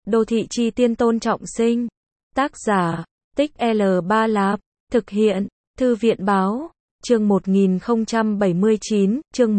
Đô thị chi tiên Tôn Trọng Sinh. Tác giả, Tích L3 Lạp. Thực hiện, Thư viện Báo. Chương 1079, chương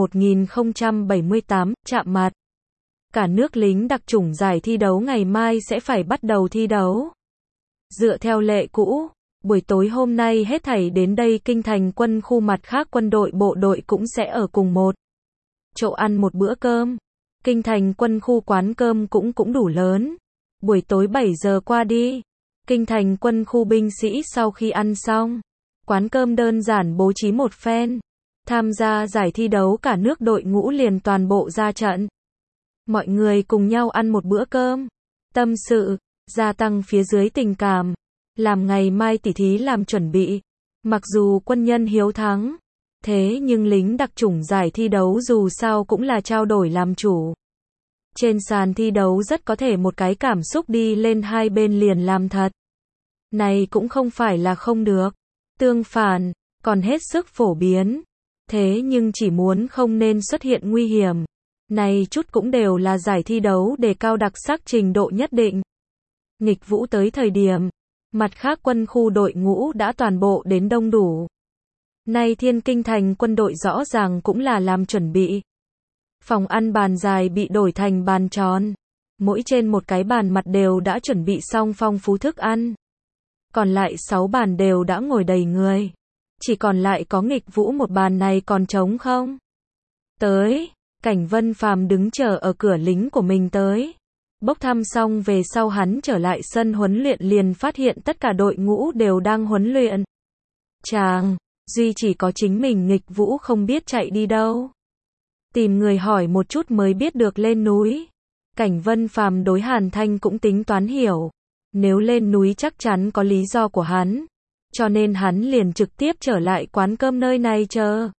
1078, chạm mặt. Cả nước lính đặc chủng giải thi đấu ngày mai sẽ phải bắt đầu thi đấu. Dựa theo lệ cũ, buổi tối hôm nay hết thảy đến đây kinh thành quân khu, mặt khác quân đội bộ đội cũng sẽ ở cùng một chỗ ăn một bữa cơm. Kinh thành quân khu quán cơm cũng đủ lớn. Buổi tối 7 giờ qua đi, kinh thành quân khu binh sĩ sau khi ăn xong, quán cơm đơn giản bố trí một phen. Tham gia giải thi đấu cả nước đội ngũ liền toàn bộ ra trận. Mọi người cùng nhau ăn một bữa cơm, tâm sự, gia tăng phía dưới tình cảm, làm ngày mai tỉ thí làm chuẩn bị. Mặc dù quân nhân hiếu thắng, thế nhưng lính đặc chủng giải thi đấu dù sao cũng là trao đổi làm chủ. Trên sàn thi đấu rất có thể một cái cảm xúc đi lên hai bên liền làm thật. Này cũng không phải là không được. Tương phản, còn hết sức phổ biến. Thế nhưng chỉ muốn không nên xuất hiện nguy hiểm. Này chút cũng đều là giải thi đấu để cao đặc sắc trình độ nhất định. Nghịch vũ tới thời điểm, mặt khác quân khu đội ngũ đã toàn bộ đến đông đủ. Nay Thiên Kinh thành quân đội rõ ràng cũng là làm chuẩn bị. Phòng ăn bàn dài bị đổi thành bàn tròn. Mỗi trên một cái bàn mặt đều đã chuẩn bị xong phong phú thức ăn. Còn lại 6 bàn đều đã ngồi đầy người. Chỉ còn lại có nghịch vũ một bàn này còn trống không. Tới, Cảnh Vân Phàm đứng chờ ở cửa, lính của mình tới. Bốc thăm xong về sau hắn trở lại sân huấn luyện liền phát hiện tất cả đội ngũ đều đang huấn luyện. Chàng, duy chỉ có chính mình nghịch vũ không biết chạy đi đâu. Tìm người hỏi một chút mới biết được lên núi. Cảnh Vân Phàm đối Hàn Thanh cũng tính toán hiểu. Nếu lên núi chắc chắn có lý do của hắn. Cho nên hắn liền trực tiếp trở lại quán cơm nơi này chờ.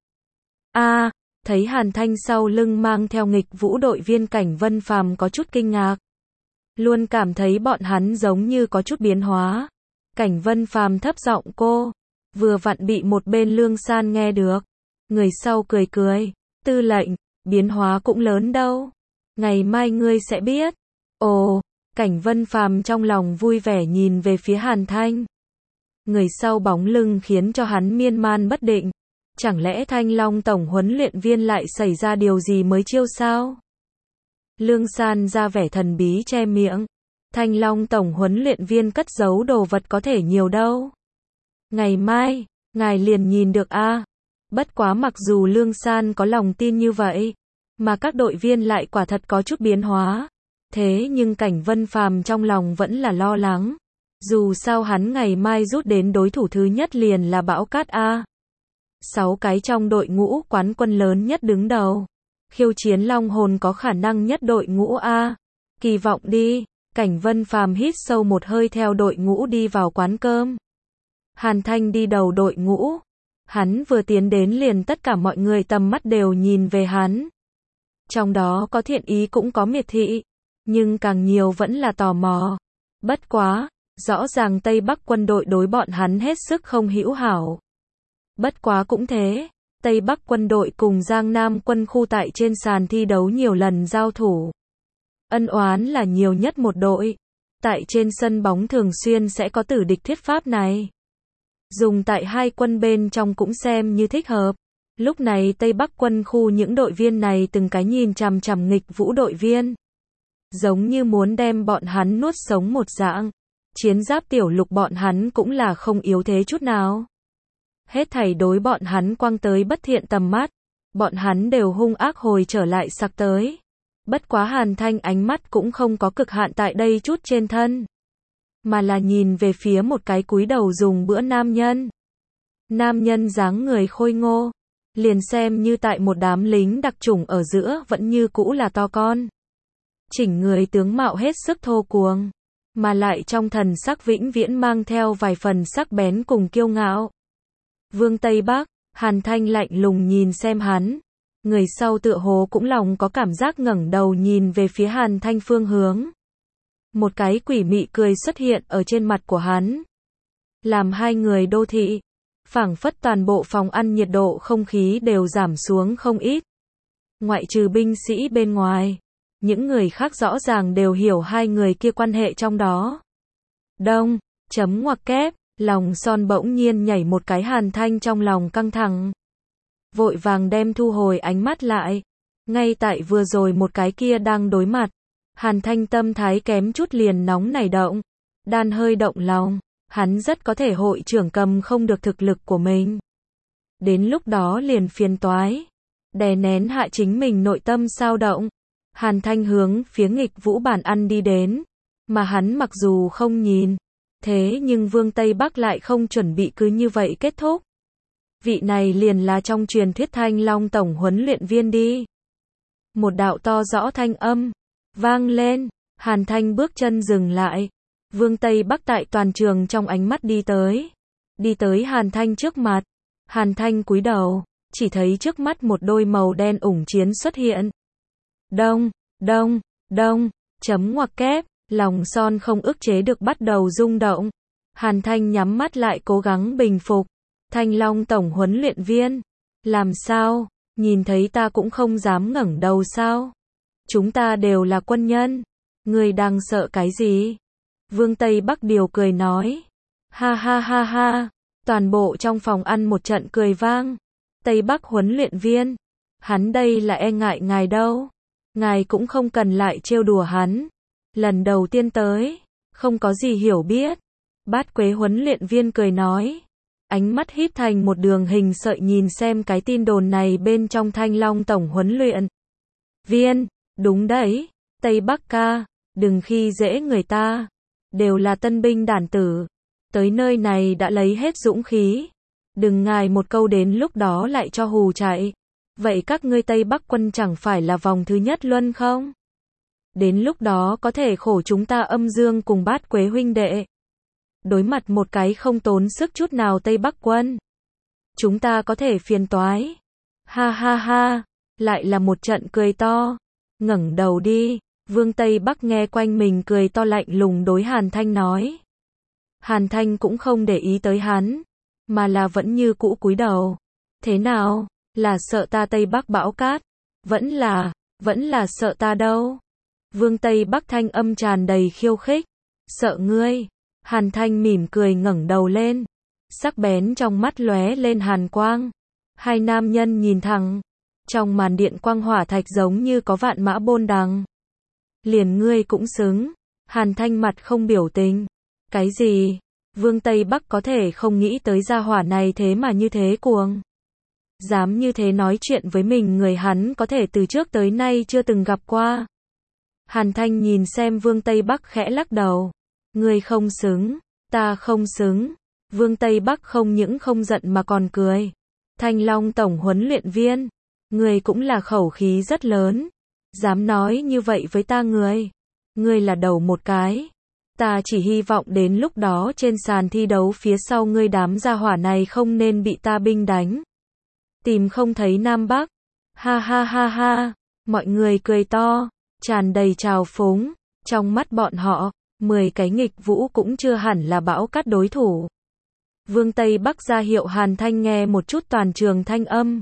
Thấy Hàn Thanh sau lưng mang theo nghịch vũ đội viên, Cảnh Vân Phàm có chút kinh ngạc. Luôn cảm thấy bọn hắn giống như có chút biến hóa. Cảnh Vân Phàm thấp giọng cô. Vừa vặn bị một bên Lương San nghe được. Người sau cười cười. Tư lệnh, biến hóa cũng lớn đâu. Ngày mai ngươi sẽ biết. Ồ, Cảnh Vân Phàm trong lòng vui vẻ nhìn về phía Hàn Thanh. Người sau bóng lưng khiến cho hắn miên man bất định. Chẳng lẽ Thanh Long tổng huấn luyện viên lại xảy ra điều gì mới chiêu sao? Lương San ra vẻ thần bí che miệng. Thanh Long tổng huấn luyện viên cất giấu đồ vật có thể nhiều đâu. Ngày mai, ngài liền nhìn được a. Bất quá mặc dù Lương San có lòng tin như vậy, mà các đội viên lại quả thật có chút biến hóa. Thế nhưng Cảnh Vân Phàm trong lòng vẫn là lo lắng. Dù sao hắn ngày mai rút đến đối thủ thứ nhất liền là Bão Cát A. 6 cái trong đội ngũ quán quân lớn nhất đứng đầu. Khiêu chiến Long Hồn có khả năng nhất đội ngũ A. Kỳ vọng đi. Cảnh Vân Phàm hít sâu một hơi theo đội ngũ đi vào quán cơm. Hàn Thanh đi đầu đội ngũ. Hắn vừa tiến đến liền tất cả mọi người tầm mắt đều nhìn về hắn. Trong đó có thiện ý cũng có miệt thị. Nhưng càng nhiều vẫn là tò mò. Bất quá, rõ ràng Tây Bắc quân đội đối bọn hắn hết sức không hữu hảo. Bất quá cũng thế, Tây Bắc quân đội cùng Giang Nam quân khu tại trên sàn thi đấu nhiều lần giao thủ. Ân oán là nhiều nhất một đội. Tại trên sân bóng thường xuyên sẽ có tử địch thuyết pháp này. Dùng tại hai quân bên trong cũng xem như thích hợp. Lúc này Tây Bắc quân khu những đội viên này từng cái nhìn chằm chằm nghịch vũ đội viên. Giống như muốn đem bọn hắn nuốt sống một dạng. Chiến giáp tiểu lục bọn hắn cũng là không yếu thế chút nào. Hết thảy đối bọn hắn quăng tới bất thiện tầm mắt. Bọn hắn đều hung ác hồi trở lại sặc tới. Bất quá Hàn Thanh ánh mắt cũng không có cực hạn tại đây chút trên thân. Mà là nhìn về phía một cái cúi đầu dùng bữa nam nhân. Nam nhân dáng người khôi ngô. Liền xem như tại một đám lính đặc chủng ở giữa vẫn như cũ là to con. Chỉnh người tướng mạo hết sức thô cuồng. Mà lại trong thần sắc vĩnh viễn mang theo vài phần sắc bén cùng kiêu ngạo. Vương Tây Bắc, Hàn Thanh lạnh lùng nhìn xem hắn. Người sau tựa hồ cũng lòng có cảm giác ngẩng đầu nhìn về phía Hàn Thanh phương hướng. Một cái quỷ mị cười xuất hiện ở trên mặt của hắn. Làm hai người đô thị. Phảng phất toàn bộ phòng ăn nhiệt độ không khí đều giảm xuống không ít. Ngoại trừ binh sĩ bên ngoài. những người khác rõ ràng đều hiểu hai người kia quan hệ trong đó. Đông, chấm ngoặc kép, lòng son bỗng nhiên nhảy một cái, Hàn Thanh trong lòng căng thẳng. Vội vàng đem thu hồi ánh mắt lại. Ngay tại vừa rồi một cái kia đang đối mặt. Hàn Thanh tâm thái kém chút liền nóng nảy động. Đan hơi động lòng, hắn rất có thể hội trưởng cầm không được thực lực của mình. Đến lúc đó liền phiền toái. Đè nén hạ chính mình nội tâm sao động. Hàn Thanh hướng phía Nghịch Vũ bàn ăn đi đến. Mà hắn mặc dù không nhìn. Thế nhưng Vương Tây Bắc lại không chuẩn bị cứ như vậy kết thúc. Vị này liền là trong truyền thuyết Thanh Long tổng huấn luyện viên đi. Một đạo to rõ thanh âm vang lên, Hàn Thanh bước chân dừng lại. Vương Tây Bắc tại toàn trường trong ánh mắt đi tới Hàn Thanh trước mặt. Hàn Thanh cúi đầu, chỉ thấy trước mắt một đôi màu đen ủng chiến xuất hiện. Đông, đông, đông, chấm ngoặc kép, lòng son không ức chế được bắt đầu rung động. Hàn Thanh nhắm mắt lại cố gắng bình phục. Thanh Long tổng huấn luyện viên, làm sao, nhìn thấy ta cũng không dám ngẩng đầu sao? Chúng ta đều là quân nhân, người đang sợ cái gì? Vương Tây Bắc điều cười nói. Ha ha ha ha, toàn bộ trong phòng ăn một trận cười vang. Tây Bắc huấn luyện viên, hắn đây là e ngại ngài đâu. Ngài cũng không cần lại trêu đùa hắn. Lần đầu tiên tới, không có gì hiểu biết. Bát Quế huấn luyện viên cười nói. Ánh mắt híp thành một đường hình sợi nhìn xem cái tin đồn này bên trong Thanh Long tổng huấn luyện viên. Đúng đấy, Tây Bắc ca, đừng khi dễ người ta. Đều là tân binh đản tử. Tới nơi này đã lấy hết dũng khí. Đừng ngài một câu đến lúc đó lại cho hù chạy. Vậy các ngươi Tây Bắc quân chẳng phải là vòng thứ nhất luân không? Đến lúc đó có thể khổ chúng ta Âm Dương cùng Bát Quế huynh đệ. Đối mặt một cái không tốn sức chút nào Tây Bắc quân. Chúng ta có thể phiền toái. Ha ha ha, lại là một trận cười to. Ngẩng đầu đi, Vương Tây Bắc nghe quanh mình cười to lạnh lùng đối Hàn Thanh nói. Hàn Thanh cũng không để ý tới hắn, mà là vẫn như cũ cúi đầu. Thế nào, là sợ ta Tây Bắc bão cát? Vẫn là sợ ta đâu. Vương Tây Bắc thanh âm tràn đầy khiêu khích. Sợ ngươi. Hàn Thanh mỉm cười ngẩng đầu lên. Sắc bén trong mắt lóe lên hàn quang. Hai nam nhân nhìn thẳng. Trong màn điện quang hỏa thạch giống như có vạn mã bôn đằng. Liền ngươi cũng xứng. Hàn Thanh mặt không biểu tình. Cái gì? Vương Tây Bắc có thể không nghĩ tới gia hỏa này thế mà như thế cuồng. Dám như thế nói chuyện với mình, người hắn có thể từ trước tới nay chưa từng gặp qua. Hàn Thanh nhìn xem Vương Tây Bắc khẽ lắc đầu. Ngươi không xứng, ta không xứng. Vương Tây Bắc không những không giận mà còn cười. Thanh Long tổng huấn luyện viên, ngươi cũng là khẩu khí rất lớn. Dám nói như vậy với ta ngươi. Ngươi là đầu một cái. Ta chỉ hy vọng đến lúc đó trên sàn thi đấu phía sau ngươi đám gia hỏa này không nên bị ta binh đánh. Tìm không thấy Nam Bắc. Ha ha ha ha. Mọi người cười to, tràn đầy trào phúng. Trong mắt bọn họ, 10 cái Nghịch Vũ cũng chưa hẳn là bão cát đối thủ. Vương Tây Bắc ra hiệu Hàn Thanh nghe một chút toàn trường thanh âm.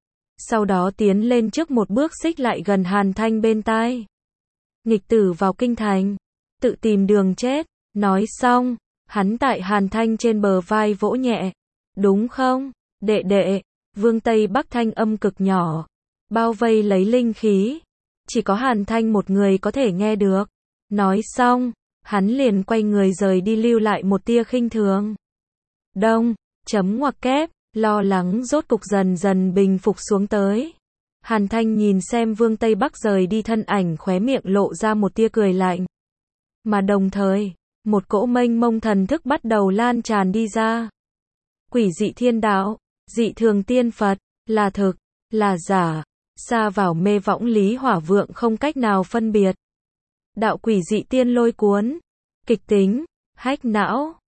Sau đó tiến lên trước một bước xích lại gần Hàn Thanh bên tai. Nghịch tử vào kinh thành, tự tìm đường chết. Nói xong, hắn tại Hàn Thanh trên bờ vai vỗ nhẹ. Đúng không, đệ đệ? Vương Tây Bắc thanh âm cực nhỏ, bao vây lấy linh khí. Chỉ có Hàn Thanh một người có thể nghe được. Nói xong, hắn liền quay người rời đi, lưu lại một tia khinh thường. Đông, chấm ngoặc kép, lo lắng rốt cục dần dần bình phục xuống tới. Hàn Thanh nhìn xem Vương Tây Bắc rời đi thân ảnh, khóe miệng lộ ra một tia cười lạnh. Mà đồng thời, một cỗ mênh mông thần thức bắt đầu lan tràn đi ra. Quỷ dị thiên đạo, dị thường tiên Phật, là thực, là giả, xa vào mê võng lý hỏa vượng không cách nào phân biệt. Đạo quỷ dị tiên lôi cuốn, kịch tính, hách não,